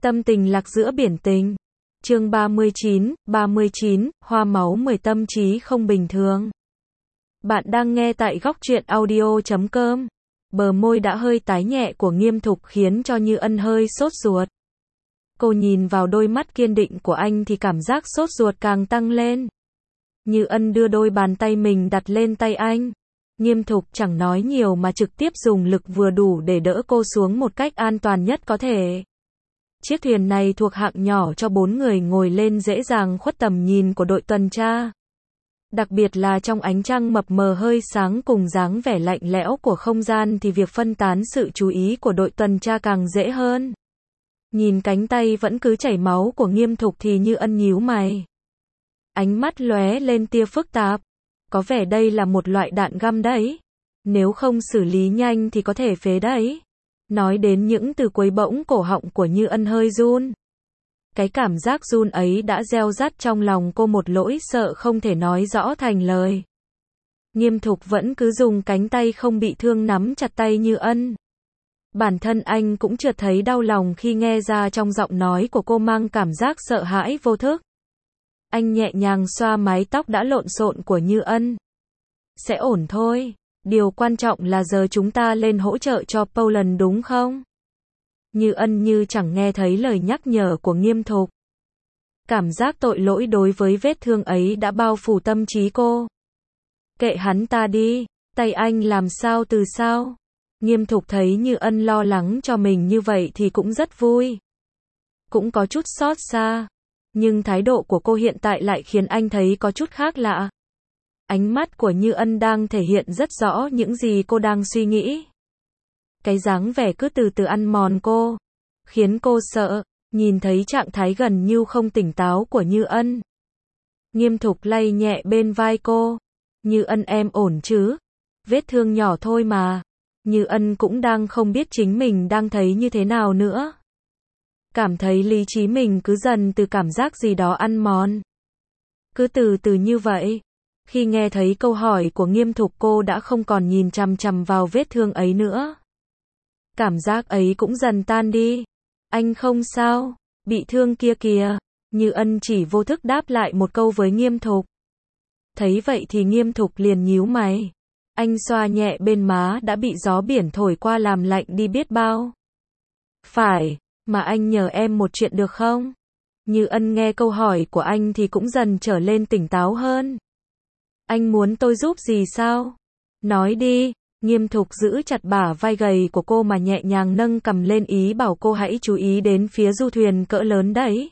Tâm tình lạc giữa biển tình. Chương 39, hoa máu 10 tâm trí không bình thường. Bạn đang nghe tại góc truyện audio.com. Bờ môi đã hơi tái nhẹ của Nghiêm Thục khiến cho Như Ân hơi sốt ruột. Cô nhìn vào đôi mắt kiên định của anh thì cảm giác sốt ruột càng tăng lên. Như Ân đưa đôi bàn tay mình đặt lên tay anh. Nghiêm Thục chẳng nói nhiều mà trực tiếp dùng lực vừa đủ để đỡ cô xuống một cách an toàn nhất có thể. Chiếc thuyền này thuộc hạng nhỏ cho 4 người ngồi lên dễ dàng khuất tầm nhìn của đội tuần tra. Đặc biệt là trong ánh trăng mập mờ hơi sáng cùng dáng vẻ lạnh lẽo của không gian thì việc phân tán sự chú ý của đội tuần tra càng dễ hơn. Nhìn cánh tay vẫn cứ chảy máu của Nghiêm Thục thì Như Ân nhíu mày. Ánh mắt lóe lên tia phức tạp. Có vẻ đây là một loại đạn găm đấy. Nếu không xử lý nhanh thì có thể phế đấy. Nói đến những từ cuối bỗng cổ họng của Như Ân hơi run. Cái cảm giác run ấy đã gieo rắt trong lòng cô một nỗi sợ không thể nói rõ thành lời. Nghiêm Thục vẫn cứ dùng cánh tay không bị thương nắm chặt tay Như Ân. Bản thân anh cũng chợt thấy đau lòng khi nghe ra trong giọng nói của cô mang cảm giác sợ hãi vô thức. Anh nhẹ nhàng xoa mái tóc đã lộn xộn của Như Ân. Sẽ ổn thôi. Điều quan trọng là giờ chúng ta lên hỗ trợ cho Poland đúng không? Như Ân như chẳng nghe thấy lời nhắc nhở của Nghiêm Thục. Cảm giác tội lỗi đối với vết thương ấy đã bao phủ tâm trí cô. Kệ hắn ta đi, tay anh làm sao từ sao? Nghiêm Thục thấy Như Ân lo lắng cho mình như vậy thì cũng rất vui. Cũng có chút xót xa. Nhưng thái độ của cô hiện tại lại khiến anh thấy có chút khác lạ. Ánh mắt của Như Ân đang thể hiện rất rõ những gì cô đang suy nghĩ. Cái dáng vẻ cứ từ từ ăn mòn cô, khiến cô sợ, nhìn thấy trạng thái gần như không tỉnh táo của Như Ân. Nghiêm Thục lay nhẹ bên vai cô. Như Ân em ổn chứ? Vết thương nhỏ thôi mà. Như Ân cũng đang không biết chính mình đang thấy như thế nào nữa. Cảm thấy lý trí mình cứ dần từ cảm giác gì đó ăn mòn. Cứ từ từ như vậy. Khi nghe thấy câu hỏi của Nghiêm Thục cô đã không còn nhìn chằm chằm vào vết thương ấy nữa. Cảm giác ấy cũng dần tan đi. Anh không sao, bị thương kia kìa. Như Ân chỉ vô thức đáp lại một câu với Nghiêm Thục. Thấy vậy thì Nghiêm Thục liền nhíu mày. Anh xoa nhẹ bên má đã bị gió biển thổi qua làm lạnh đi biết bao. Phải, mà anh nhờ em một chuyện được không? Như Ân nghe câu hỏi của anh thì cũng dần trở lên tỉnh táo hơn. Anh muốn tôi giúp gì sao? Nói đi. Nghiêm Thục giữ chặt bả vai gầy của cô mà nhẹ nhàng nâng cằm lên ý bảo cô hãy chú ý đến phía du thuyền cỡ lớn đấy.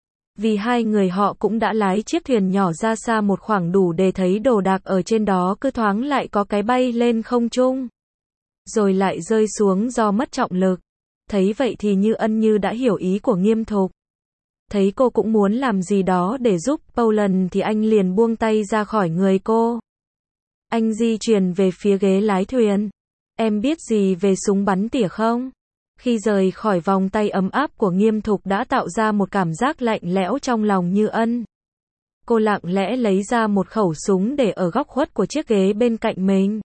Vì hai người họ cũng đã lái chiếc thuyền nhỏ ra xa một khoảng đủ để thấy đồ đạc ở trên đó cứ thoáng lại có cái bay lên không trung. Rồi lại rơi xuống do mất trọng lực. Thấy vậy thì Như Ân như đã hiểu ý của Nghiêm Thục. Thấy cô cũng muốn làm gì đó để giúp Poland thì anh liền buông tay ra khỏi người cô. Anh di chuyển về phía ghế lái thuyền. Em biết gì về súng bắn tỉa không? Khi rời khỏi vòng tay ấm áp của Nghiêm Thục đã tạo ra một cảm giác lạnh lẽo trong lòng Như Ân. Cô lặng lẽ lấy ra một khẩu súng để ở góc khuất của chiếc ghế bên cạnh mình.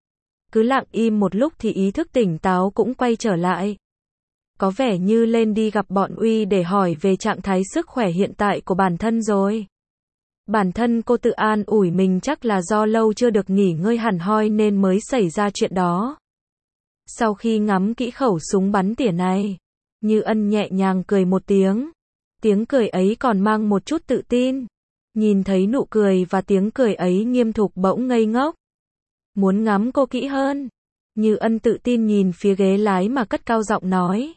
Cứ lặng im một lúc thì ý thức tỉnh táo cũng quay trở lại. Có vẻ như lên đi gặp bọn Uy để hỏi về trạng thái sức khỏe hiện tại của bản thân rồi. Bản thân cô tự an ủi mình chắc là do lâu chưa được nghỉ ngơi hẳn hoi nên mới xảy ra chuyện đó. Sau khi ngắm kỹ khẩu súng bắn tỉa này, Như Ân nhẹ nhàng cười một tiếng. Tiếng cười ấy còn mang một chút tự tin. Nhìn thấy nụ cười và tiếng cười ấy Nghiêm Thục bỗng ngây ngốc. Muốn ngắm cô kỹ hơn. Như Ân tự tin nhìn phía ghế lái mà cất cao giọng nói.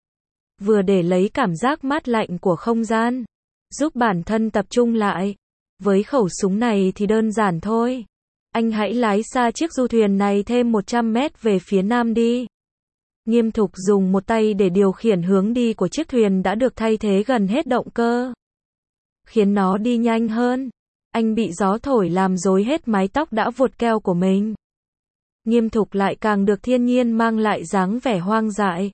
Vừa để lấy cảm giác mát lạnh của không gian. Giúp bản thân tập trung lại. Với khẩu súng này thì đơn giản thôi. Anh hãy lái xa chiếc du thuyền này thêm 100 mét về phía nam đi. Nghiêm Thục dùng một tay để điều khiển hướng đi của chiếc thuyền đã được thay thế gần hết động cơ. Khiến nó đi nhanh hơn. Anh bị gió thổi làm rối hết mái tóc đã vuột keo của mình. Nghiêm Thục lại càng được thiên nhiên mang lại dáng vẻ hoang dại.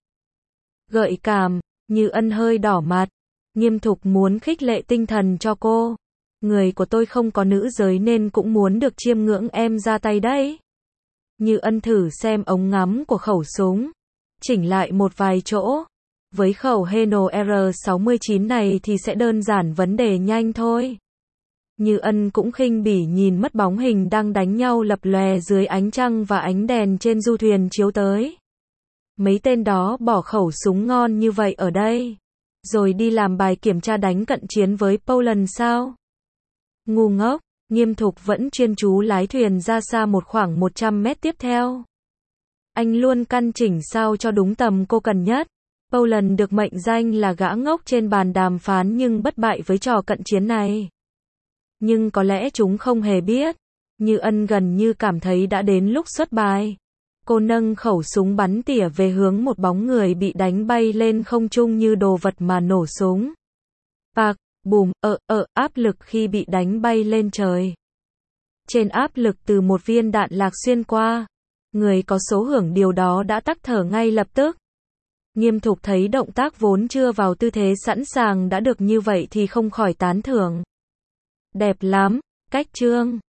Gợi cảm, Như Ân hơi đỏ mặt. Nghiêm Thục muốn khích lệ tinh thần cho cô. Người của tôi không có nữ giới nên cũng muốn được chiêm ngưỡng em ra tay đấy. Như Ân thử xem ống ngắm của khẩu súng. Chỉnh lại một vài chỗ. Với khẩu Heno R69 này thì sẽ đơn giản vấn đề nhanh thôi. Như Ân cũng khinh bỉ nhìn mất bóng hình đang đánh nhau lập lòe dưới ánh trăng và ánh đèn trên du thuyền chiếu tới. Mấy tên đó bỏ khẩu súng ngon như vậy ở đây, rồi đi làm bài kiểm tra đánh cận chiến với Poland sao? Ngu ngốc, Nghiêm Thục vẫn chuyên chú lái thuyền ra xa một khoảng 100 mét tiếp theo. Anh luôn căn chỉnh sao cho đúng tầm cô cần nhất. Poland được mệnh danh là gã ngốc trên bàn đàm phán nhưng bất bại với trò cận chiến này. Nhưng có lẽ chúng không hề biết. Như Ân gần như cảm thấy đã đến lúc xuất bài. Cô nâng khẩu súng bắn tỉa về hướng một bóng người bị đánh bay lên không trung như đồ vật mà nổ súng. Pạc, bùm, áp lực khi bị đánh bay lên trời. Trên áp lực từ một viên đạn lạc xuyên qua. Người có số hưởng điều đó đã tắc thở ngay lập tức. Nghiêm Thục thấy động tác vốn chưa vào tư thế sẵn sàng đã được như vậy thì không khỏi tán thưởng. Đẹp lắm, cách trương.